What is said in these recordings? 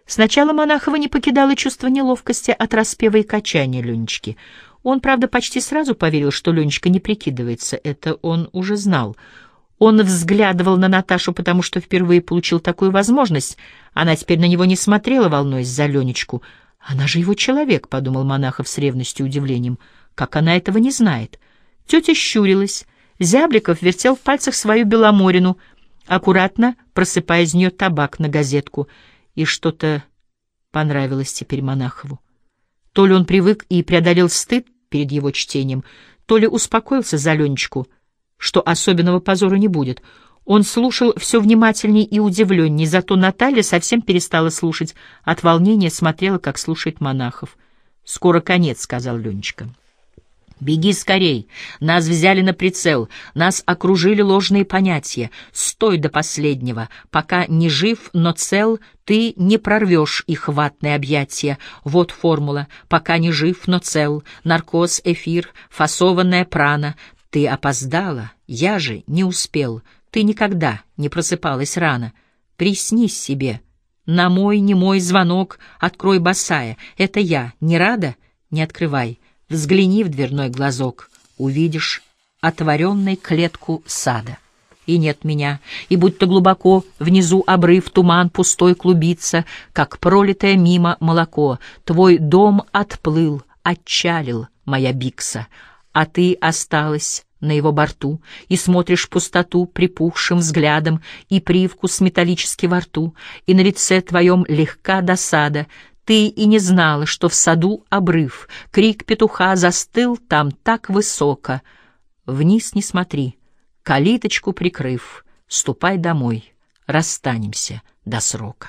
Сначала Монахова не покидало чувство неловкости от распева и качания Ленечки. Он, правда, почти сразу поверил, что Ленечка не прикидывается, это он уже знал. Он взглядывал на Наташу, потому что впервые получил такую возможность. Она теперь на него не смотрела, волнуясь за Ленечку. «Она же его человек», — подумал Монахов с ревностью и удивлением. «Как она этого не знает?» Тетя щурилась. Зябликов вертел в пальцах свою беломорину, аккуратно просыпая из нее табак на газетку. И что-то понравилось теперь Монахову. То ли он привык и преодолел стыд перед его чтением, то ли успокоился за Ленечку, что особенного позора не будет. Он слушал все внимательней и удивленней, зато Наталья совсем перестала слушать. От волнения смотрела, как слушает Монахов. «Скоро конец», — сказал Ленечка. «Беги скорей! Нас взяли на прицел, нас окружили ложные понятия. Стой до последнего. Пока не жив, но цел, ты не прорвешь их ватные объятия. Вот формула. Пока не жив, но цел. Наркоз, эфир, фасованная прана. Ты опоздала, я же не успел. Ты никогда не просыпалась рано. Приснись себе. На мой немой звонок открой босая. Это я. Не рада? Не открывай. Взгляни в дверной глазок, увидишь отворенной клетку сада. И нет меня, и будто глубоко внизу обрыв туман пустой клубится, как пролитое мимо молоко. Твой дом отплыл, отчалил, моя Бикса, а ты осталась на его борту и смотришь в пустоту припухшим взглядом и привкус металлический во рту, и на лице твоем легка досада. Ты и не знала, что в саду обрыв, крик петуха застыл там так высоко. Вниз не смотри, калиточку прикрыв, ступай домой, расстанемся до срока.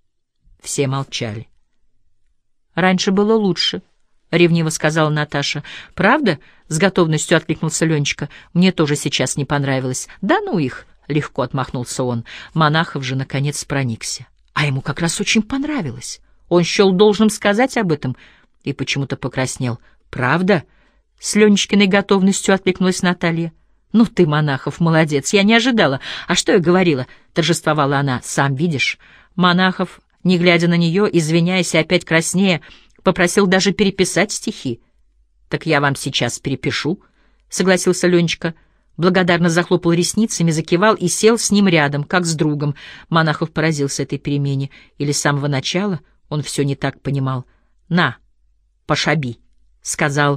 Все молчали. «Раньше было лучше», — ревниво сказала Наташа. «Правда?» — с готовностью откликнулся Ленечка. «Мне тоже сейчас не понравилось». «Да ну их!» — легко отмахнулся он. Монахов же, наконец, проникся. А ему как раз очень понравилось. Он счел должным сказать об этом и почему-то покраснел. «Правда?» — с Ленечкиной готовностью откликнулась Наталья. «Ну ты, Монахов, молодец, я не ожидала. А что я говорила?» — торжествовала она. «Сам видишь». Монахов, не глядя на нее, извиняясь и опять краснея, попросил даже переписать стихи. «Так я вам сейчас перепишу», — согласился Ленечка. Благодарно захлопал ресницами, закивал и сел с ним рядом, как с другом. Монахов поразился этой перемене. Или с самого начала он все не так понимал. «На, пошаби», — сказал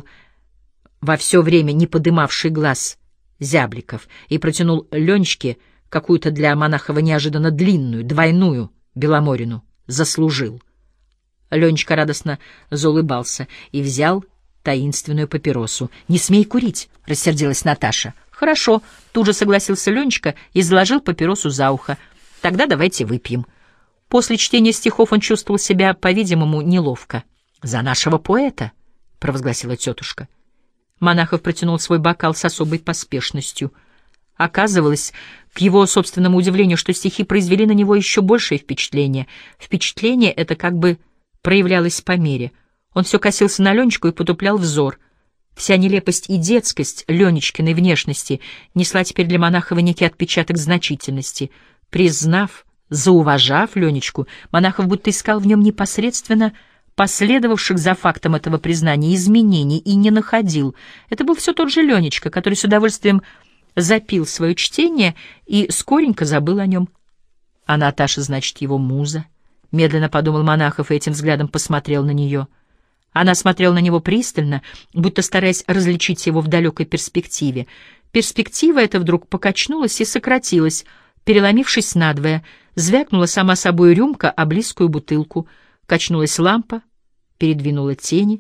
во все время не подымавший глаз Зябликов и протянул Ленечке какую-то для Монахова неожиданно длинную, двойную беломорину. «Заслужил». Ленечка радостно заулыбался и взял таинственную папиросу. «Не смей курить», — рассердилась Наташа. «Хорошо», — тут же согласился Ленечка и заложил папиросу за ухо. «Тогда давайте выпьем». После чтения стихов он чувствовал себя, по-видимому, неловко. «За нашего поэта», — провозгласила тетушка. Монахов протянул свой бокал с особой поспешностью. Оказывалось, к его собственному удивлению, что стихи произвели на него еще большее впечатление. Впечатление это как бы проявлялось по мере. Он все косился на Ленечку и потуплял взор. Вся нелепость и детскость Ленечкиной внешности несла теперь для Монахова некий отпечаток значительности. Признав, зауважав Ленечку, Монахов будто искал в нем непосредственно последовавших за фактом этого признания изменений и не находил. Это был все тот же Ленечка, который с удовольствием запил свое чтение и скоренько забыл о нем. А Наташа, значит, его муза. Медленно подумал Монахов и этим взглядом посмотрел на нее. Она смотрела на него пристально, будто стараясь различить его в далекой перспективе. Перспектива эта вдруг покачнулась и сократилась, переломившись надвое. Звякнула сама собой рюмка о близкую бутылку. Качнулась лампа, передвинула тени.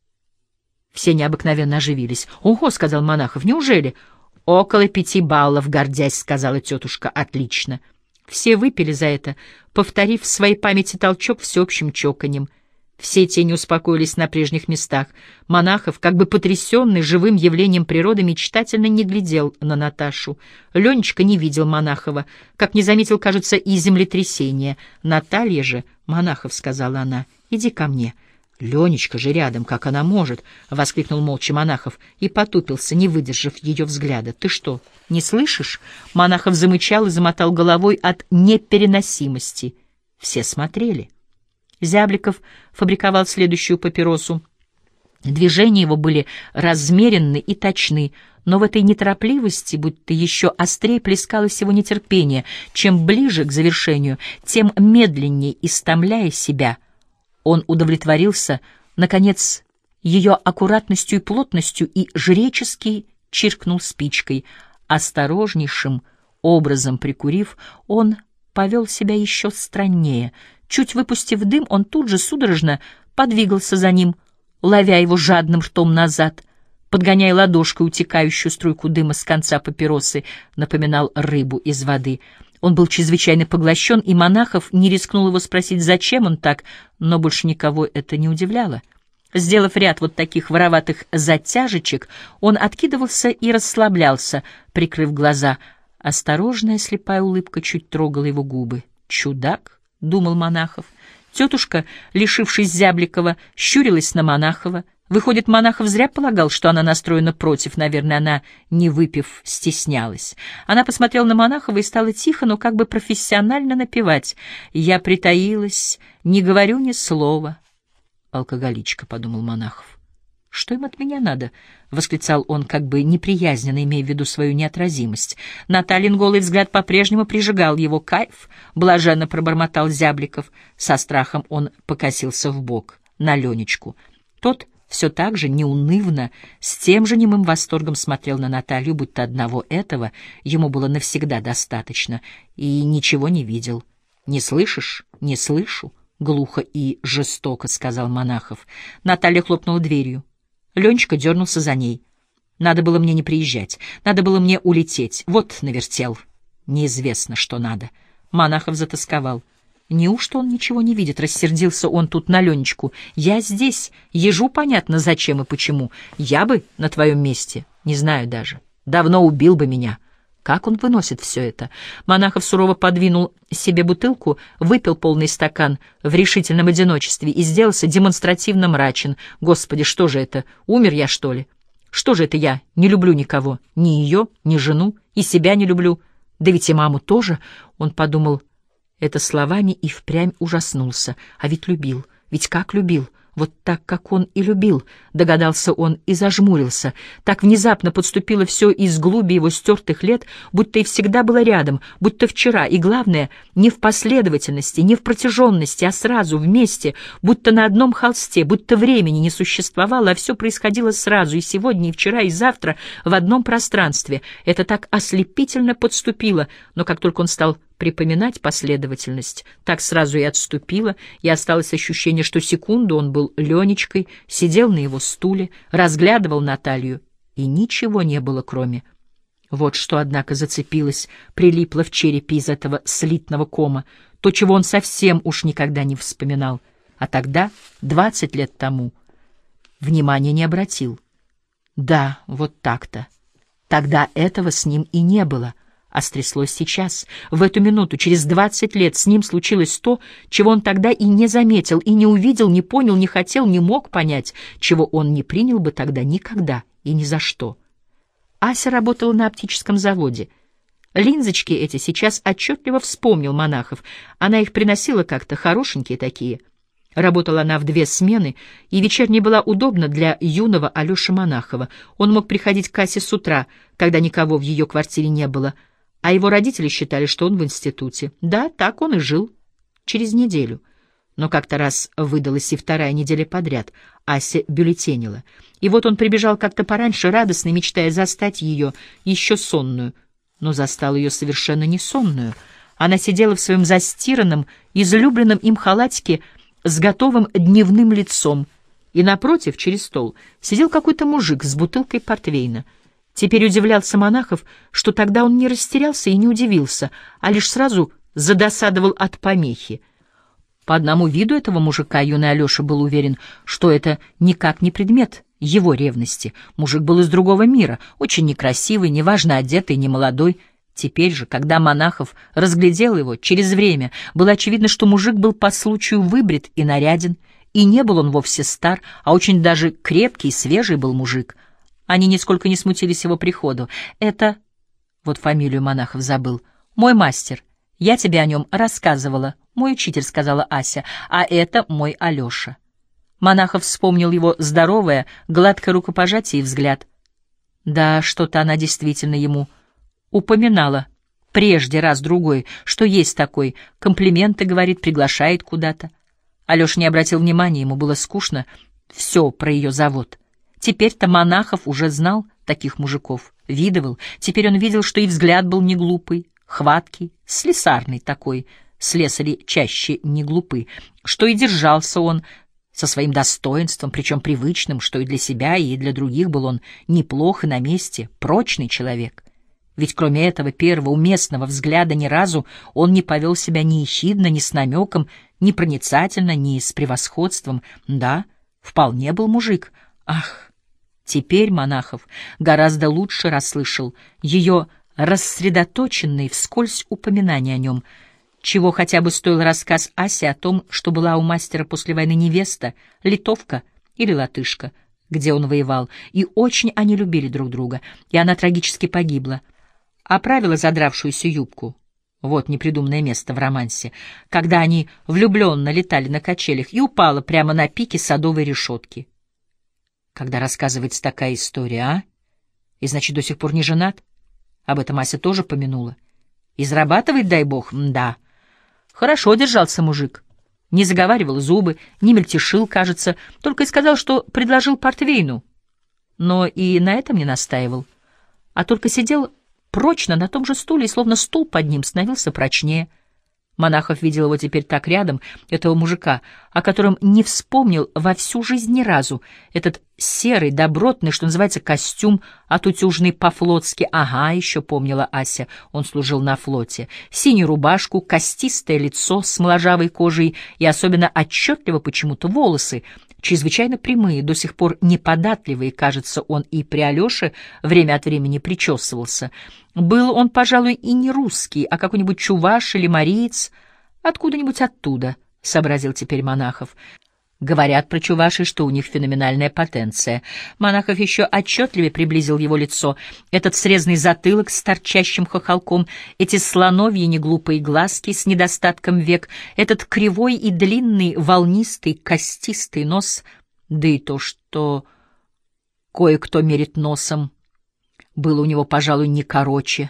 Все необыкновенно оживились. «Ого!» — сказал Монахов. «Неужели?» «Около 5 баллов, гордясь», — сказала тетушка. «Отлично». Все выпили за это, повторив в своей памяти толчок всеобщим чоканьем. Все тени успокоились на прежних местах. Монахов, как бы потрясенный живым явлением природы, мечтательно не глядел на Наташу. Ленечка не видел Монахова, как не заметил, кажется, и землетрясения. «Наталья же», — Монахов, — сказала она, — «иди ко мне». «Ленечка же рядом, как она может!» — воскликнул молча Монахов и потупился, не выдержав ее взгляда. «Ты что, не слышишь?» Монахов замычал и замотал головой от непереносимости. Все смотрели. Зябликов фабриковал следующую папиросу. Движения его были размеренны и точны, но в этой неторопливости будто еще острее плескалось его нетерпение. Чем ближе к завершению, тем медленнее истомляя себя, он удовлетворился, наконец, ее аккуратностью и плотностью и жречески чиркнул спичкой. Осторожнейшим образом прикурив, он повел себя еще страннее. Чуть выпустив дым, он тут же судорожно подвигался за ним, ловя его жадным ртом назад, подгоняя ладошкой утекающую струйку дыма с конца папиросы, напоминал рыбу из воды. Он был чрезвычайно поглощен, и Монахов не рискнул его спросить, зачем он так, но больше никого это не удивляло. Сделав ряд вот таких вороватых затяжечек, он откидывался и расслаблялся, прикрыв глаза. Осторожная слепая улыбка чуть трогала его губы. «Чудак», — думал Монахов. Тетушка, лишившись Зябликова, щурилась на Монахова. Выходит, Монахов зря полагал, что она настроена против. Наверное, она, не выпив, стеснялась. Она посмотрела на Монахова и стала тихо, но как бы профессионально напевать. «Я притаилась, не говорю ни слова». «Алкоголичка», — подумал Монахов. «Что им от меня надо?» — восклицал он, как бы неприязненно, имея в виду свою неотразимость. Натальин голый взгляд по-прежнему прижигал его. «Кайф!» — блаженно пробормотал Зябликов. Со страхом он покосился вбок, на Ленечку. Тот все так же неунывно, с тем же немым восторгом смотрел на Наталью, будто одного этого ему было навсегда достаточно, и ничего не видел. «Не слышишь?» «Не слышу», — глухо и жестоко сказал Монахов. Наталья хлопнула дверью. Ленечка дернулся за ней. «Надо было мне не приезжать, надо было мне улететь. Вот навертел. Неизвестно, что надо». Монахов затосковал. Неужто он ничего не видит? Рассердился он тут на Ленечку. «Я здесь, ежу понятно, зачем и почему. Я бы на твоем месте, не знаю даже, давно убил бы меня». Как он выносит все это? Монахов сурово подвинул себе бутылку, выпил полный стакан в решительном одиночестве и сделался демонстративно мрачен. Господи, что же это? Умер я, что ли? Что же это я не люблю никого? Ни ее, ни жену, и себя не люблю. Да ведь и маму тоже. Он подумал это словами и впрямь ужаснулся. А ведь любил, ведь как любил. Вот так, как он и любил, догадался он и зажмурился. Так внезапно подступило все из глуби его стертых лет, будто и всегда было рядом, будто вчера, и главное, не в последовательности, не в протяженности, а сразу, вместе, будто на одном холсте, будто времени не существовало, а все происходило сразу, и сегодня, и вчера, и завтра, в одном пространстве. Это так ослепительно подступило, но как только он стал припоминать последовательность, так сразу и отступило, и осталось ощущение, что секунду он был Ленечкой, сидел на его стуле, разглядывал Наталью, и ничего не было, кроме... Вот что, однако, зацепилось, прилипло в черепе из этого слитного кома, то, чего он совсем уж никогда не вспоминал, а тогда, 20 лет тому, внимания не обратил. Да, вот так-то. Тогда этого с ним и не было. А стряслось сейчас, в эту минуту, через 20 лет с ним случилось то, чего он тогда и не заметил, и не увидел, не понял, не хотел, не мог понять, чего он не принял бы тогда никогда и ни за что. Ася работала на оптическом заводе. Линзочки эти сейчас отчетливо вспомнил Монахов. Она их приносила как-то, хорошенькие такие. Работала она в 2 смены, и вечерняя была удобна для юного Алеши Монахова. Он мог приходить к Асе с утра, когда никого в ее квартире не было, а его родители считали, что он в институте. Да, так он и жил. Через неделю. Но как-то раз выдалась и 2-я неделя подряд. Ася бюллетенила. И вот он прибежал как-то пораньше, радостно, мечтая застать ее еще сонную. Но застал ее совершенно не сонную. Она сидела в своем застиранном, излюбленном им халатике с готовым дневным лицом. И напротив, через стол, сидел какой-то мужик с бутылкой портвейна. Теперь удивлялся Монахов, что тогда он не растерялся и не удивился, а лишь сразу задосадовал от помехи. По одному виду этого мужика юный Алеша был уверен, что это никак не предмет его ревности. Мужик был из другого мира, очень некрасивый, неважно одетый, немолодой. Теперь же, когда Монахов разглядел его, через время было очевидно, что мужик был по случаю выбрит и наряден, и не был он вовсе стар, а очень даже крепкий и свежий был мужик. Они нисколько не смутились его приходу. «Это...» — вот фамилию Монахов забыл. «Мой мастер, Я тебе о нем рассказывала. Мой учитель, — сказала Ася, — а это мой Алеша. Монахов вспомнил его здоровое, гладкое рукопожатие и взгляд. Да, что-то она действительно ему упоминала. Прежде раз-другой, что есть такой. Комплименты, говорит, приглашает куда-то. Алеша не обратил внимания, ему было скучно. Все про ее завод. Теперь-то Монахов уже знал таких мужиков, видывал. Теперь он видел, что и взгляд был не глупый, хваткий, слесарный такой. Слесари чаще не глупы. Что и держался он со своим достоинством, причем привычным, что и для себя, и для других был он неплох и на месте, прочный человек. Ведь кроме этого первого уместного взгляда ни разу он не повел себя ни ехидно, ни с намеком, ни проницательно, ни с превосходством. Да, вполне был мужик. Ах, теперь Монахов гораздо лучше расслышал ее рассредоточенные вскользь упоминания о нем, чего хотя бы стоил рассказ Аси о том, что была у мастера после войны невеста, литовка или латышка, где он воевал, и очень они любили друг друга, и она трагически погибла. Оправила задравшуюся юбку. Вот непридуманное место в романсе, когда они влюбленно летали на качелях, и упала прямо на пике садовой решетки. Когда рассказывается такая история, а? И значит, до сих пор не женат? Об этом Ася тоже помянула. И зарабатывает, дай бог, да. Хорошо держался мужик. Не заговаривал зубы, не мельтешил, кажется, только и сказал, что предложил портвейну. Но и на этом не настаивал, а только сидел прочно на том же стуле, и словно стул под ним становился прочнее. Монахов видел его теперь так рядом, этого мужика, о котором не вспомнил во всю жизнь ни разу. Этот серый, добротный, что называется, костюм, отутюженный по-флотски. Ага, еще помнила Ася, он служил на флоте. Синюю рубашку, костистое лицо с моложавой кожей и особенно отчетливо почему-то волосы, чрезвычайно прямые, до сих пор неподатливые, кажется, он и при Алёше время от времени причесывался. Был он, пожалуй, и не русский, а какой-нибудь чуваш или мариец, откуда-нибудь оттуда, — сообразил теперь Монахов. Говорят про чувашей, что у них феноменальная потенция. Монахов еще отчетливее приблизил его лицо. Этот срезанный затылок с торчащим хохолком, эти слоновьи неглупые глазки с недостатком век, этот кривой и длинный, волнистый, костистый нос, да и то, что кое-кто мерит носом, было у него, пожалуй, не короче.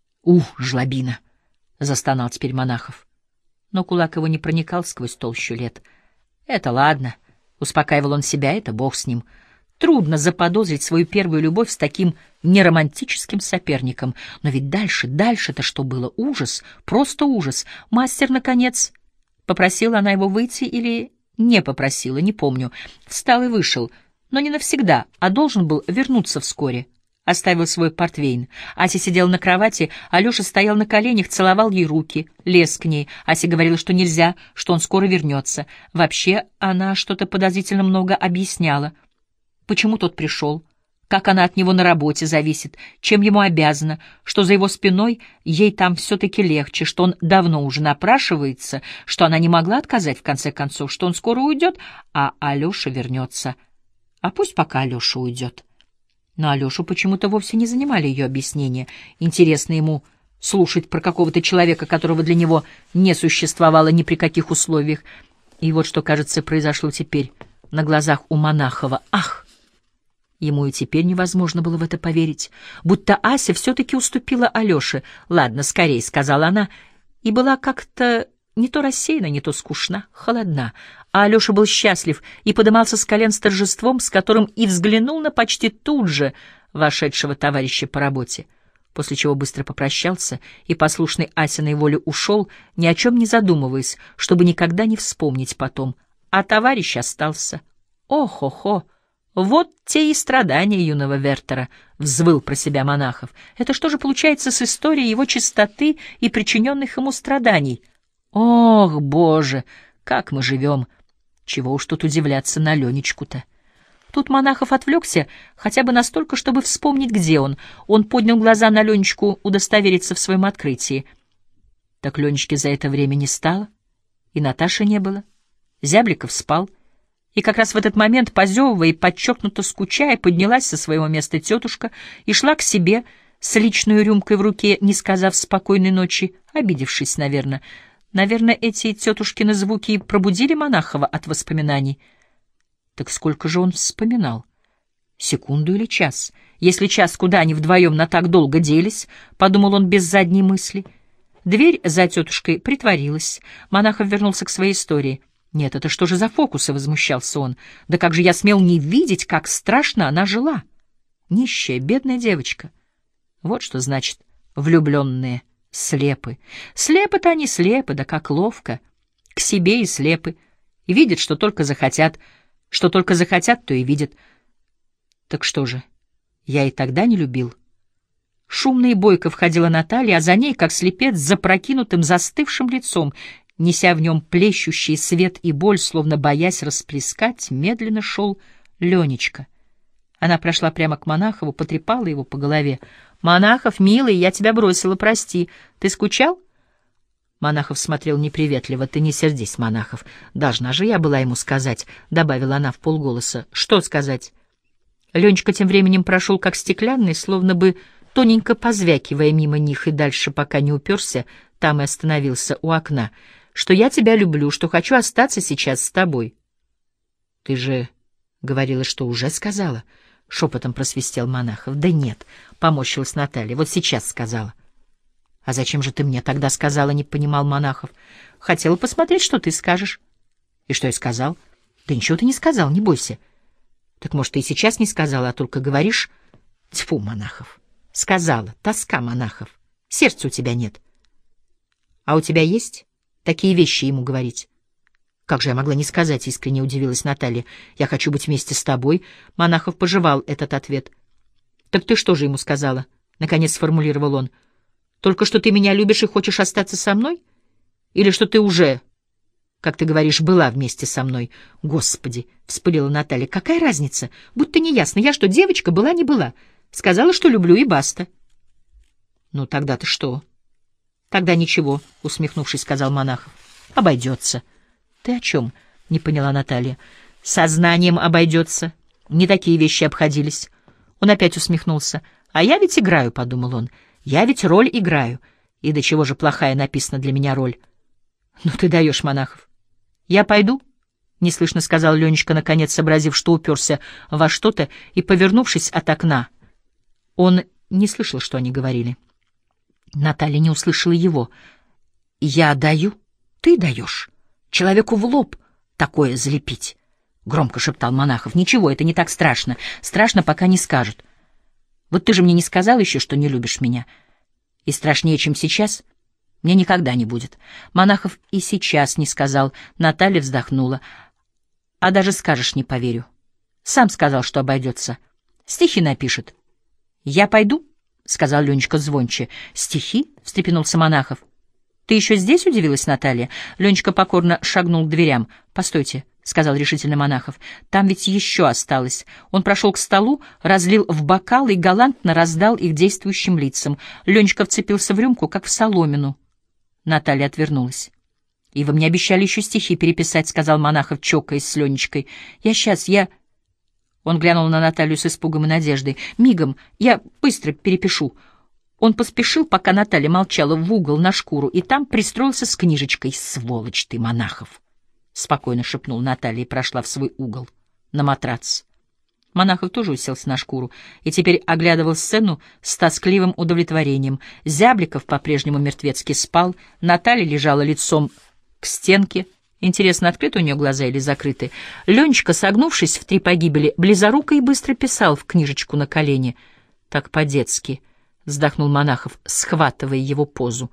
Жлобина! — застонал теперь Монахов. Но кулак его не проникал сквозь толщу лет. Это ладно, — успокаивал он себя, — это бог с ним. Трудно заподозрить свою первую любовь с таким неромантическим соперником. Но ведь дальше-то что было? Ужас, просто ужас. Мастер, наконец, попросила она его выйти или не попросила, не помню. Встал и вышел, но не навсегда, а должен был вернуться вскоре. Оставил свой портвейн. Ася сидела на кровати, Алеша стоял на коленях, целовал ей руки, лез к ней. Ася говорила, что нельзя, что он скоро вернется. Вообще, она что-то подозрительно много объясняла. Почему тот пришел, как она от него на работе зависит, чем ему обязана, что за его спиной ей там все-таки легче, что он давно уже напрашивается, что она не могла отказать в конце концов, что он скоро уйдет, а Алеша вернется. А пусть пока Алеша уйдет. Но Алешу почему-то вовсе не занимали ее объяснения. Интересно ему слушать про какого-то человека, которого для него не существовало ни при каких условиях. И вот что, кажется, произошло теперь на глазах у Монахова. Ах! Ему и теперь невозможно было в это поверить. Будто Ася все-таки уступила Алёше. «Ладно, скорей», — сказала она, и была как-то не то рассеяна, не то скучна, холодна. А Алеша был счастлив и подымался с колен с торжеством, с которым и взглянул на почти тут же вошедшего товарища по работе, после чего быстро попрощался и, послушный Асиной воле, ушел, ни о чем не задумываясь, чтобы никогда не вспомнить потом. А товарищ остался. О-хо-хо! Вот те и страдания юного Вертера, — взвыл про себя Монахов. Это что же получается с историей его чистоты и причиненных ему страданий? Ох, Боже, как мы живем! Чего уж тут удивляться на Ленечку-то. Тут Монахов отвлекся хотя бы настолько, чтобы вспомнить, где он. Он поднял глаза на Ленечку удостовериться в своем открытии. Так Ленечки за это время не стало, и Наташи не было. Зябликов спал. И как раз в этот момент, позевывая и подчеркнуто скучая, поднялась со своего места тетушка и шла к себе с личной рюмкой в руке, не сказав спокойной ночи, обидевшись, наверное. Наверное, эти тетушкины звуки и пробудили Монахова от воспоминаний. Так сколько же он вспоминал? Секунду или час? Если час, куда они вдвоем на так долго делись, — подумал он без задней мысли. Дверь за тетушкой притворилась. Монахов вернулся к своей истории. «Нет, это что же за фокусы?» — возмущался он. «Да как же я смел не видеть, как страшно она жила? Нищая, бедная девочка. Вот что значит влюбленные слепы. Слепы-то они слепы, да как ловко. К себе и слепы. И видят, что только захотят. Что только захотят, то и видят. Так что же, я и тогда не любил». Шумно и бойко входила Наталья, а за ней, как слепец, с запрокинутым, застывшим лицом, неся в нем плещущий свет и боль, словно боясь расплескать, медленно шел Ленечка. Она прошла прямо к Монахову, потрепала его по голове. «Монахов, милый, я тебя бросила, прости. Ты скучал?» Монахов смотрел неприветливо. «Ты не сердись, Монахов. Должна же я была ему сказать», — добавила она вполголоса. «Что сказать?» Ленечка тем временем прошел как стеклянный, словно бы тоненько позвякивая мимо них и дальше, пока не уперся, там и остановился у окна. «Что я тебя люблю, что хочу остаться сейчас с тобой». «Ты же говорила, что уже сказала», — шепотом просвистел Монахов. «Да нет», — поморщилась Наталья, — «вот сейчас сказала». «А зачем же ты мне тогда сказала?» — не понимал Монахов. «Хотела посмотреть, что ты скажешь». «И что я сказал?» «Да ничего ты не сказал, не бойся». «Так, может, ты и сейчас не сказала, а только говоришь?» «Тьфу, Монахов». «Сказала. Тоска, Монахов. Сердца у тебя нет». «А у тебя есть такие вещи ему говорить?» «Как же я могла не сказать?» — искренне удивилась Наталья. «Я хочу быть вместе с тобой». Монахов пожевал этот ответ. «Так ты что же ему сказала?» — наконец сформулировал он. «Только что ты меня любишь и хочешь остаться со мной? Или что ты уже, как ты говоришь, была вместе со мной?» «Господи!» — вспылила Наталья. «Какая разница? Будь-то неясно. Я что, девочка, была, не была? Сказала, что люблю, и баста». «Ну, тогда-то что?» «Тогда ничего», — усмехнувшись, сказал Монахов. «Обойдется». «Ты о чем?» — не поняла Наталья. «Сознанием обойдется. Не такие вещи обходились». Он опять усмехнулся. «А я ведь играю», — подумал он. «Я ведь роль играю. И до чего же плохая написана для меня роль?» «Ну ты даешь, Монахов». «Я пойду?» — неслышно сказал Ленечка, наконец сообразив, что уперся во что-то, и, повернувшись от окна, он не слышал, что они говорили. Наталья не услышала его. «Я даю? Ты даешь? Человеку в лоб такое залепить?» — громко шептал Монахов. «Ничего, это не так страшно. Страшно, пока не скажут. Вот ты же мне не сказал еще, что не любишь меня. И страшнее, чем сейчас, мне никогда не будет». Монахов и сейчас не сказал. Наталья вздохнула. «А даже скажешь, не поверю. Сам сказал, что обойдется. Стихи напишет». «Я пойду?» — сказал Ленечка звонче. «Стихи?» — встрепенулся Монахов. «Ты еще здесь?» — удивилась Наталья. Ленечка покорно шагнул к дверям. «Постойте», — сказал решительно Монахов. «Там ведь еще осталось». Он прошел к столу, разлил в бокал и галантно раздал их действующим лицам. Ленечка вцепился в рюмку, как в соломину. Наталья отвернулась. «И вы мне обещали еще стихи переписать», — сказал Монахов, чокаясь с Ленечкой. Я...» Он глянул на Наталью с испугом и надеждой. «Мигом, я быстро перепишу». Он поспешил, пока Наталья молчала, в угол на шкуру, и там пристроился с книжечкой. «Сволочь ты, Монахов!» — спокойно шепнула Наталья и прошла в свой угол, на матрац. Монахов тоже уселся на шкуру и теперь оглядывал сцену с тоскливым удовлетворением. Зябликов по-прежнему мертвецки спал, Наталья лежала лицом к стенке. Интересно, открыты у нее глаза или закрыты? Ленечка, согнувшись в три погибели, близоруко и быстро писал в книжечку на колени. «Так по-детски», — вздохнул Монахов, схватывая его позу.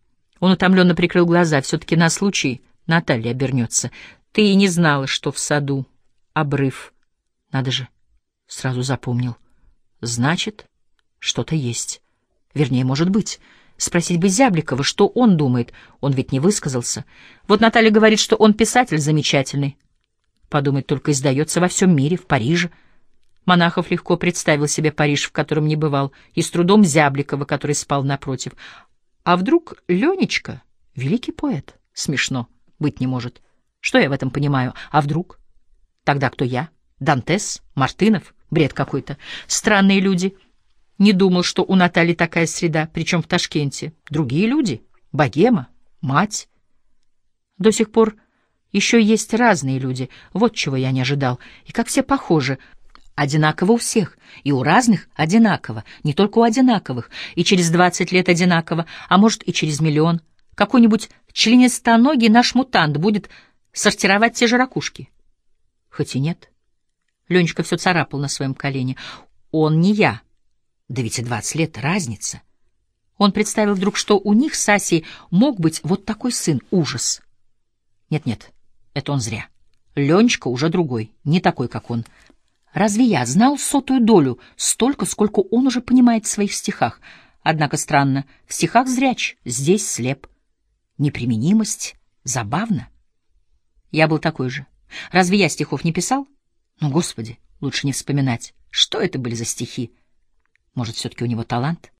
Он утомленно прикрыл глаза. «Все-таки на случай Наталья обернется. Ты и не знала, что в саду обрыв. Надо же, сразу запомнил. Значит, что-то есть. Вернее, может быть». Спросить бы Зябликова, что он думает. Он ведь не высказался. Вот Наталья говорит, что он писатель замечательный. Подумать только, издается во всем мире, в Париже. Монахов легко представил себе Париж, в котором не бывал, и с трудом Зябликова, который спал напротив. А вдруг Ленечка — великий поэт? Смешно. Быть не может. Что я в этом понимаю? А вдруг? Тогда кто я? Дантес? Мартынов? Бред какой-то. Странные люди. Не думал, что у Натальи такая среда, причем в Ташкенте. Другие люди. Богема, мать. До сих пор еще есть разные люди. Вот чего я не ожидал. И как все похожи. Одинаково у всех. И у разных одинаково. Не только у одинаковых. И через 20 лет одинаково. А может, и через миллион. Какой-нибудь членистоногий наш мутант будет сортировать те же ракушки. Хоть и нет. Ленечка все царапал на своем колене. Он не я. Да ведь и 20 лет разница. Он представил вдруг, что у них с Асей мог быть вот такой сын. Ужас. Нет-нет, это он зря. Ленечка уже другой, не такой, как он. Разве я знал 100-ую долю, столько, сколько он уже понимает в своих стихах? Однако странно, в стихах зряч, здесь слеп. Неприменимость забавно. Я был такой же. Разве я стихов не писал? Ну, Господи, лучше не вспоминать. Что это были за стихи? Может, все-таки у него талант?